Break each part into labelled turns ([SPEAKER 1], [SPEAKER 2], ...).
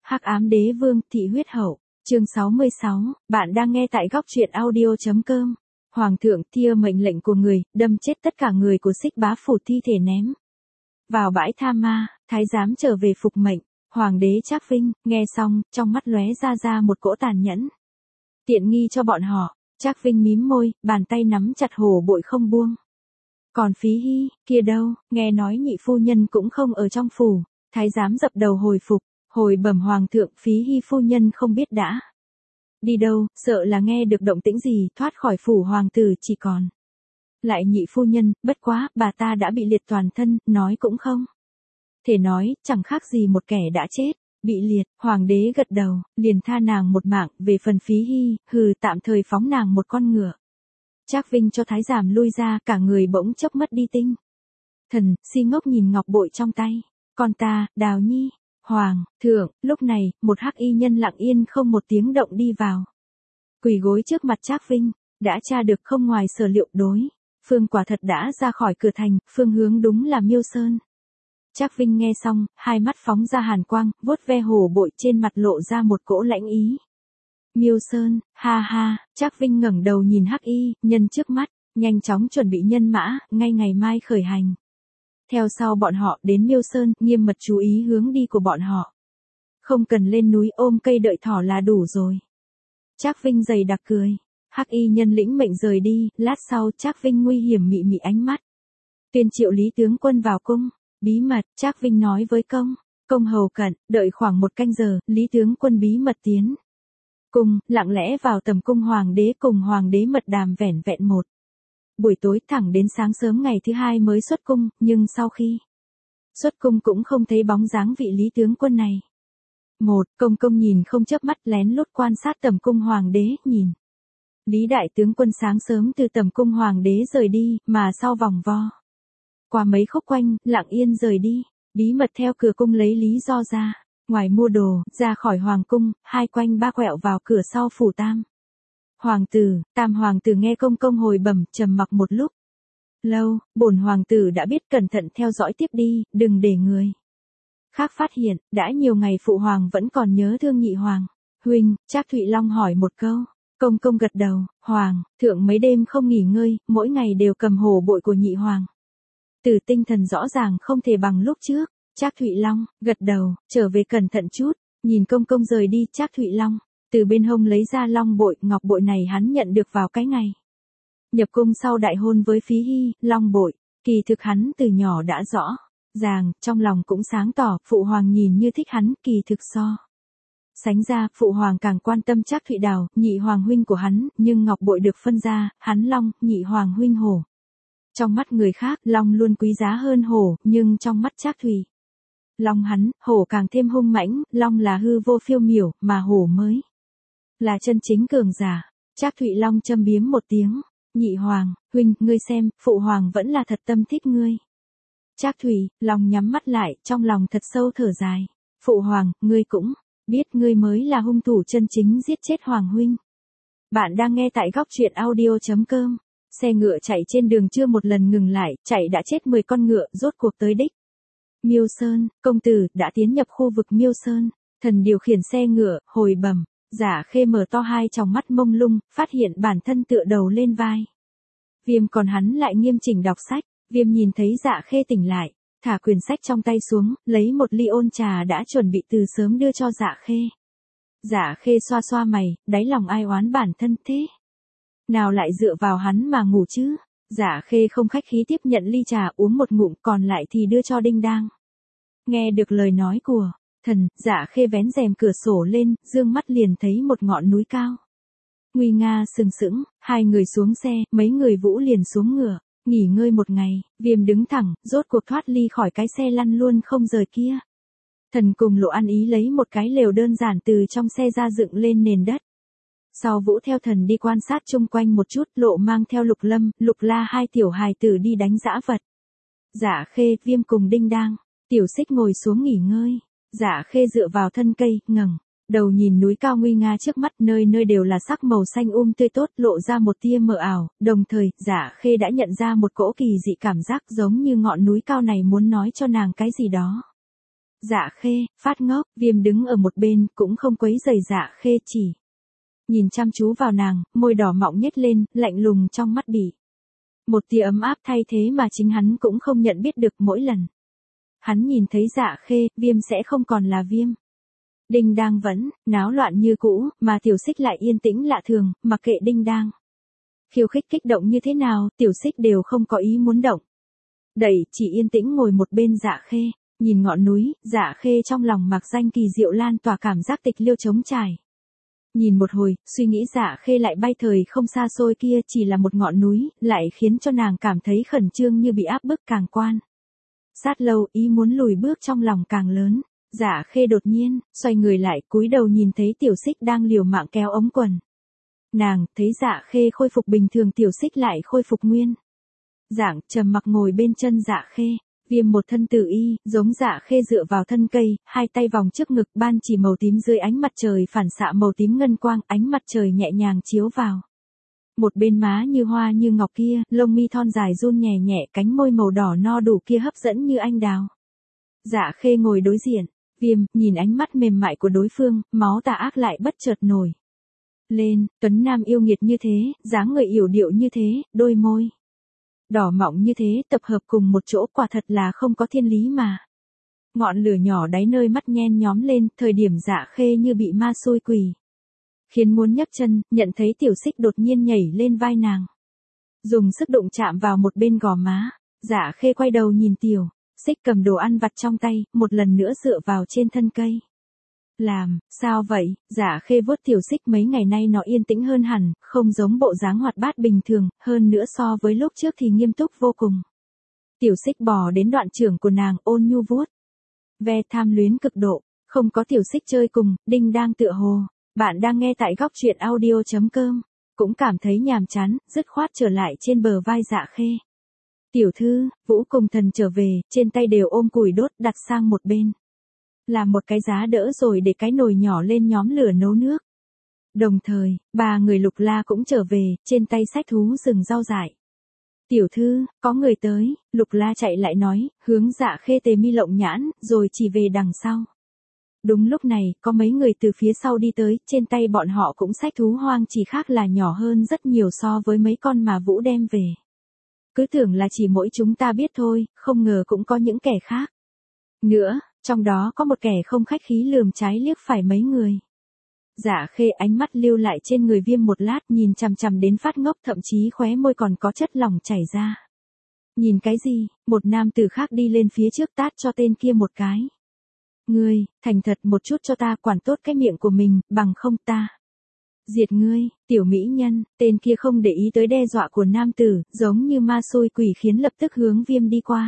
[SPEAKER 1] Hắc ám đế vương, thị huyết hậu, chương 66, bạn đang nghe tại góc truyện audio.com. Hoàng thượng tia mệnh lệnh của người, đâm chết tất cả người của Xích Bá Phủ, thi thể ném vào bãi tha ma, thái giám trở về phục mệnh. Hoàng đế Trác Vinh, nghe xong, trong mắt lóe ra một cỗ tàn nhẫn. Tiện nghi cho bọn họ, Trác Vinh mím môi, bàn tay nắm chặt hổ bội không buông. Còn Phí Hy, kia đâu, nghe nói nhị phu nhân cũng không ở trong phủ, thái giám dập đầu hồi phục, hồi bẩm hoàng thượng, Phí Hy phu nhân không biết đã đi đâu, sợ là nghe được động tĩnh gì, thoát khỏi phủ hoàng tử chỉ còn lại nhị phu nhân, bất quá, bà ta đã bị liệt toàn thân, nói cũng không thể nói, chẳng khác gì một kẻ đã chết, bị liệt. Hoàng đế gật đầu, liền tha nàng một mạng, về phần Phí Hy, tạm thời phóng nàng một con ngựa. Trác Vinh cho thái giám lui ra, cả người bỗng chốc mất đi tinh thần, si ngốc nhìn ngọc bội trong tay. Con ta, Đào Nhi. Hoàng thượng, lúc này, một hắc y nhân lặng yên không một tiếng động đi vào, quỳ gối trước mặt Trác Vinh. Đã tra được không ngoài sở liệu, đối phương quả thật đã ra khỏi cửa thành, phương hướng đúng là Miêu Sơn. Trác Vinh nghe xong, hai mắt phóng ra hàn quang, vuốt ve hổ bội, trên mặt lộ ra một cỗ lãnh ý. Miêu Sơn, ha ha. Trác Vinh ngẩng đầu nhìn hắc y nhân trước mắt, nhanh chóng chuẩn bị nhân mã, ngay ngày mai khởi hành. Theo sau bọn họ đến Miêu Sơn, nghiêm mật chú ý hướng đi của bọn họ. Không cần lên núi ôm cây đợi thỏ là đủ rồi. Trác Vinh dày đặc cười. Hắc y nhân lĩnh mệnh rời đi, lát sau Trác Vinh nguy hiểm mị mị ánh mắt. Tuyên triệu Lý tướng quân vào cung, bí mật, Trác Vinh nói với công hầu cận, đợi khoảng một canh giờ, Lý tướng quân bí mật tiến cung, lặng lẽ vào tầm cung hoàng đế, cùng hoàng đế mật đàm vẻn vẹn một buổi tối, thẳng đến sáng sớm ngày thứ hai mới xuất cung, nhưng sau khi xuất cung cũng không thấy bóng dáng vị Lý tướng quân này. Công nhìn không chớp mắt, lén lút quan sát tầm cung hoàng đế, nhìn Lý đại tướng quân sáng sớm từ tầm cung hoàng đế rời đi, mà sau vòng vo qua mấy khúc quanh, lặng yên rời đi, bí mật theo cửa cung lấy lý do ra ngoài mua đồ, ra khỏi hoàng cung, hai quanh ba quẹo vào cửa sau phủ Tam hoàng tử nghe công hồi bẩm, trầm mặc một lúc lâu, bổn hoàng tử đã biết, cẩn thận theo dõi tiếp đi, đừng để người khác phát hiện. Đã nhiều ngày phụ hoàng vẫn còn nhớ thương nhị hoàng huynh. Trác Thụy Long hỏi một câu. Công gật đầu. Hoàng thượng mấy đêm không nghỉ ngơi, mỗi ngày đều cầm hổ bội của nhị hoàng tử, tinh thần rõ ràng không thể bằng lúc trước. Trác Thụy Long gật đầu, trở về cẩn thận chút. Nhìn công rời đi, Trác Thụy Long từ bên hông lấy ra long bội, ngọc bội này hắn nhận được vào cái ngày nhập cung sau đại hôn với Phí Hy. Long bội, kỳ thực hắn từ nhỏ đã rõ ràng, trong lòng cũng sáng tỏ, phụ hoàng nhìn như thích hắn, kỳ thực so sánh ra, phụ hoàng càng quan tâm Trác Thụy Đào, nhị hoàng huynh của hắn, nhưng ngọc bội được phân ra, hắn long, nhị hoàng huynh hổ. Trong mắt người khác, long luôn quý giá hơn hổ, nhưng trong mắt Trác Thụy Long hắn, hổ càng thêm hung mãnh, long là hư vô phiêu miểu, mà hổ mới là chân chính cường giả. Trác Thụy Long châm biếm một tiếng. Nhị hoàng huynh, ngươi xem, phụ hoàng vẫn là thật tâm thích ngươi. Trác Thụy Long nhắm mắt lại, trong lòng thật sâu thở dài. Phụ hoàng, ngươi cũng biết ngươi mới là hung thủ chân chính giết chết hoàng huynh. Bạn đang nghe tại góc truyện audio.com. Xe ngựa chạy trên đường chưa một lần ngừng lại, chạy đã chết 10 con ngựa, rốt cuộc tới đích. Miêu Sơn, công tử đã tiến nhập khu vực Miêu Sơn. Thần điều khiển xe ngựa, hồi bẩm. Dạ Khê mở to hai tròng mắt mông lung, phát hiện bản thân tựa đầu lên vai Viêm, còn hắn lại nghiêm chỉnh đọc sách. Viêm nhìn thấy Dạ Khê tỉnh lại, thả quyển sách trong tay xuống, lấy một ly ôn trà đã chuẩn bị từ sớm đưa cho Dạ Khê. Dạ Khê xoa xoa mày, đáy lòng ai oán bản thân thế nào lại dựa vào hắn mà ngủ chứ. Dạ Khê không khách khí tiếp nhận ly trà, uống một ngụm, còn lại thì đưa cho Đinh Đang. Nghe được lời nói của thần, Dạ Khê vén rèm cửa sổ lên, dương mắt liền thấy một ngọn núi cao nguy nga sừng sững. Hai người xuống xe, mấy người Vũ liền xuống ngựa, nghỉ ngơi một ngày. Viêm đứng thẳng, rốt cuộc thoát ly khỏi cái xe lăn luôn không rời kia. Thần cùng Lộ An Ý lấy một cái lều đơn giản từ trong xe ra dựng lên nền đất. Sau Vũ theo thần đi quan sát chung quanh một chút, Lộ mang theo Lục Lâm, Lục La hai tiểu hài tử đi đánh dã vật. Dạ Khê, Viêm cùng Đinh Đang, Tiểu Xích ngồi xuống nghỉ ngơi. Dạ Khê dựa vào thân cây, ngẩng đầu nhìn núi cao nguy nga trước mắt, nơi nơi đều là sắc màu xanh tươi tốt, lộ ra một tia mờ ảo, đồng thời, Dạ Khê đã nhận ra một cỗ kỳ dị cảm giác, giống như ngọn núi cao này muốn nói cho nàng cái gì đó. Dạ Khê, phát ngốc, Viêm đứng ở một bên, cũng không quấy rầy Dạ Khê, chỉ nhìn chăm chú vào nàng, môi đỏ mọng nhếch lên, lạnh lùng trong mắt bị một tia ấm áp thay thế mà chính hắn cũng không nhận biết được mỗi lần. Hắn nhìn thấy Dạ Khê, Viêm sẽ không còn là Viêm. Đinh Đang vẫn náo loạn như cũ, mà Tiểu Xích lại yên tĩnh lạ thường, mặc kệ Đinh Đang khiêu khích kích động như thế nào, Tiểu Xích đều không có ý muốn động. Đẩy, chỉ yên tĩnh ngồi một bên Dạ Khê, nhìn ngọn núi, Dạ Khê trong lòng mặc danh kỳ diệu lan tỏa cảm giác tịch liêu trống trải. Nhìn một hồi, suy nghĩ Dạ Khê lại bay thời không xa xôi kia chỉ là một ngọn núi, lại khiến cho nàng cảm thấy khẩn trương như bị áp bức càng quan. Sát lâu, ý muốn lùi bước trong lòng càng lớn. Dạ Khê đột nhiên xoay người lại, cúi đầu nhìn thấy Tiểu Xích đang liều mạng kéo ống quần. Nàng thấy Dạ Khê khôi phục bình thường, Tiểu Xích lại khôi phục nguyên dạng, trầm mặc ngồi bên chân Dạ Khê. Viêm một thân tự y, giống Dạ Khê dựa vào thân cây, hai tay vòng trước ngực, ban chỉ màu tím dưới ánh mặt trời phản xạ màu tím ngân quang, ánh mặt trời nhẹ nhàng chiếu vào. Một bên má như hoa như ngọc kia, lông mi thon dài run nhẹ nhẹ, cánh môi màu đỏ no đủ kia hấp dẫn như anh đào. Dạ Khê ngồi đối diện, Viêm nhìn ánh mắt mềm mại của đối phương, máu tà ác lại bất chợt nổi lên. Tuấn nam yêu nghiệt như thế, dáng người yểu điệu như thế, đôi môi đỏ mọng như thế, tập hợp cùng một chỗ quả thật là không có thiên lý mà. Ngọn lửa nhỏ đáy nơi mắt nhen nhóm lên, thời điểm Dạ Khê như bị ma xui quỷ khiến muốn nhấc chân, nhận thấy Tiểu Xích đột nhiên nhảy lên vai nàng, dùng sức đụng chạm vào một bên gò má. Dạ Khê quay đầu nhìn Tiểu Xích cầm đồ ăn vặt trong tay, một lần nữa dựa vào trên thân cây. Sao vậy? Dạ Khê vuốt Tiểu Xích, mấy ngày nay nó yên tĩnh hơn hẳn, không giống bộ dáng hoạt bát bình thường, hơn nữa so với lúc trước thì nghiêm túc vô cùng. Tiểu Xích bò đến đoạn trưởng của nàng, ôn nhu vuốt ve, tham luyến cực độ. Không có Tiểu Xích chơi cùng, Đinh Đang tựa hồ bạn đang nghe tại góc truyện audio.com, cũng cảm thấy nhàm chán, dứt khoát trở lại trên bờ vai Dạ Khê. Tiểu thư, Vũ cùng thần trở về, trên tay đều ôm củi đốt, đặt sang một bên. Làm một cái giá đỡ rồi để cái nồi nhỏ lên nhóm lửa nấu nước. Đồng thời, ba người Lục La cũng trở về, trên tay xách thú rừng rau dại. Tiểu thư, có người tới, Lục La chạy lại nói, hướng Dạ Khê tề mi lộng nhãn, rồi chỉ về đằng sau. Đúng lúc này, có mấy người từ phía sau đi tới, trên tay bọn họ cũng xách thú hoang, chỉ khác là nhỏ hơn rất nhiều so với mấy con mà Vũ đem về. Cứ tưởng là chỉ mỗi chúng ta biết thôi, không ngờ cũng có những kẻ khác nữa, trong đó có một kẻ không khách khí lườm trái liếc phải mấy người. Dạ Khê ánh mắt lưu lại trên người Viêm một lát, nhìn chằm chằm đến phát ngốc, thậm chí khóe môi còn có chất lỏng chảy ra. Nhìn cái gì? Một nam tử khác đi lên phía trước tát cho tên kia một cái. Ngươi, thành thật một chút cho ta, quản tốt cái miệng của mình, bằng không ta diệt ngươi. Tiểu mỹ nhân, tên kia không để ý tới đe dọa của nam tử, giống như ma xui quỷ khiến, lập tức hướng Viêm đi qua.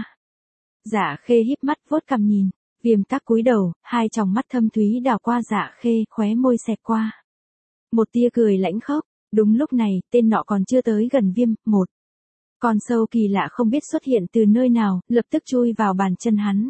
[SPEAKER 1] Dạ Khê híp mắt vuốt cằm nhìn, Viêm tắc cúi đầu, hai tròng mắt thâm thúy đảo qua Dạ Khê, khóe môi xẹt qua một tia cười lãnh khốc. Đúng lúc này, tên nọ còn chưa tới gần Viêm, một con sâu kỳ lạ không biết xuất hiện từ nơi nào, lập tức chui vào bàn chân hắn.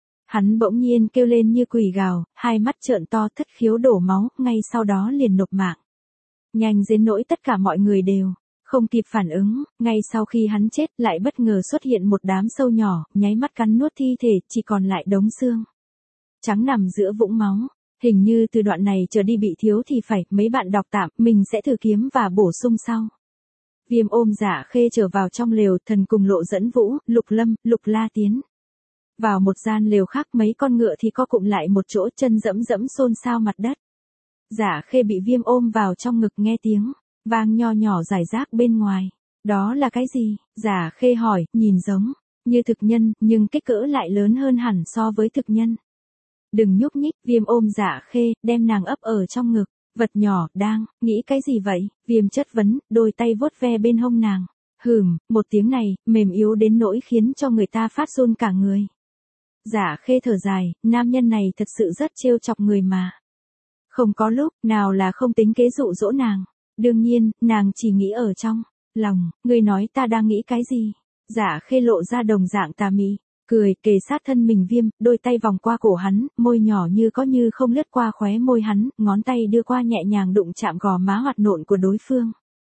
[SPEAKER 1] Hắn bỗng nhiên kêu lên như quỷ gào, hai mắt trợn to, thất khiếu đổ máu, ngay sau đó liền nộp mạng. Nhanh đến nỗi tất cả mọi người đều không kịp phản ứng, ngay sau khi hắn chết lại bất ngờ xuất hiện một đám sâu nhỏ, nháy mắt cắn nuốt thi thể, chỉ còn lại đống xương trắng nằm giữa vũng máu. Hình như từ đoạn này trở đi bị thiếu thì phải, mấy bạn đọc tạm, mình sẽ thử kiếm và bổ sung sau. Viêm ôm Dạ Khê trở vào trong lều, thần cùng Lộ dẫn Vũ, Lục Lâm, Lục La tiến vào một gian lều khác, mấy con ngựa thì co cụm lại một chỗ, chân dẫm dẫm xôn xao mặt đất. Dạ Khê bị Viêm ôm vào trong ngực, nghe tiếng vang nho nhỏ rải rác bên ngoài. Đó là cái gì? Dạ Khê hỏi, nhìn giống như thực nhân, nhưng kích cỡ lại lớn hơn hẳn so với thực nhân. Đừng nhúc nhích. Viêm ôm Dạ Khê, đem nàng ấp ở trong ngực. Vật nhỏ, đang nghĩ cái gì vậy? Viêm chất vấn, đôi tay vuốt ve bên hông nàng. Một tiếng này, mềm yếu đến nỗi khiến cho người ta phát run cả người. Dạ Khê thở dài, nam nhân này thật sự rất trêu chọc người mà. Không có lúc nào là không tính kế dụ dỗ nàng. Đương nhiên, nàng chỉ nghĩ ở trong lòng, ngươi nói ta đang nghĩ cái gì? Dạ Khê lộ ra đồng dạng tà mị, cười, kề sát thân mình Viêm, đôi tay vòng qua cổ hắn, môi nhỏ như có như không lướt qua khóe môi hắn, ngón tay đưa qua nhẹ nhàng đụng chạm gò má hoạt nộn của đối phương.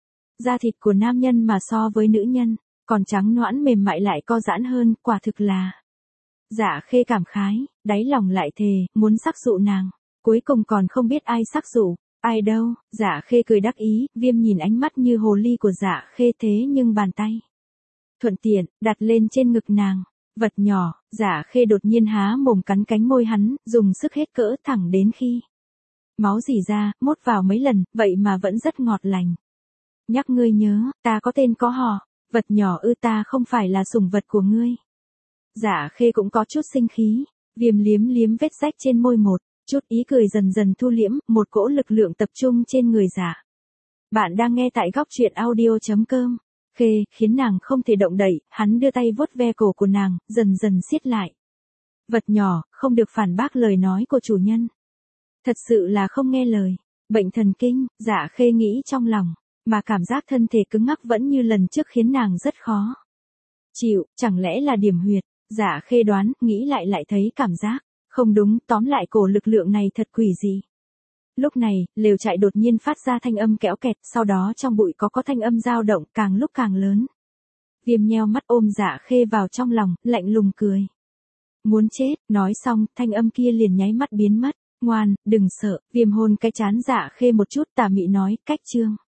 [SPEAKER 1] Da thịt của nam nhân mà so với nữ nhân, còn trắng nõn mềm mại lại co giãn hơn, quả thực là Dạ Khê cảm khái, đáy lòng lại thề, muốn sắc dụ nàng. Cuối cùng còn không biết ai sắc dụ, ai đâu. Dạ Khê cười đắc ý, Viêm nhìn ánh mắt như hồ ly của Dạ Khê thế nhưng bàn tay thuận tiện, đặt lên trên ngực nàng. Vật nhỏ, Dạ Khê đột nhiên há mồm cắn cánh môi hắn, dùng sức hết cỡ thẳng đến khi máu rỉ ra, mốt vào mấy lần, vậy mà vẫn rất ngọt lành. Nhắc ngươi nhớ, ta có tên có họ, vật nhỏ ư, ta không phải là sủng vật của ngươi. Dạ Khê cũng có chút sinh khí, Viêm liếm liếm vết rách trên môi một chút, ý cười dần dần thu liễm, một cỗ lực lượng tập trung trên người Dạ. Bạn đang nghe tại góc truyện audio.com. Khê, khiến nàng không thể động đậy, hắn đưa tay vuốt ve cổ của nàng, dần dần siết lại. Vật nhỏ, không được phản bác lời nói của chủ nhân. Thật sự là không nghe lời. Bệnh thần kinh, Dạ Khê nghĩ trong lòng, mà cảm giác thân thể cứng ngắc vẫn như lần trước khiến nàng rất khó chịu, chẳng lẽ là điểm huyệt. Dạ Khê đoán, nghĩ lại thấy cảm giác không đúng, tóm lại cổ lực lượng này thật quỷ dị. Lúc này, lều trại đột nhiên phát ra thanh âm kéo kẹt, sau đó trong bụi có thanh âm dao động càng lúc càng lớn. Viêm nheo mắt ôm Dạ Khê vào trong lòng, lạnh lùng cười. Muốn chết, nói xong, thanh âm kia liền nháy mắt biến mất. Ngoan, đừng sợ. Viêm hôn cái trán Dạ Khê một chút, tà mị nói, cách chương.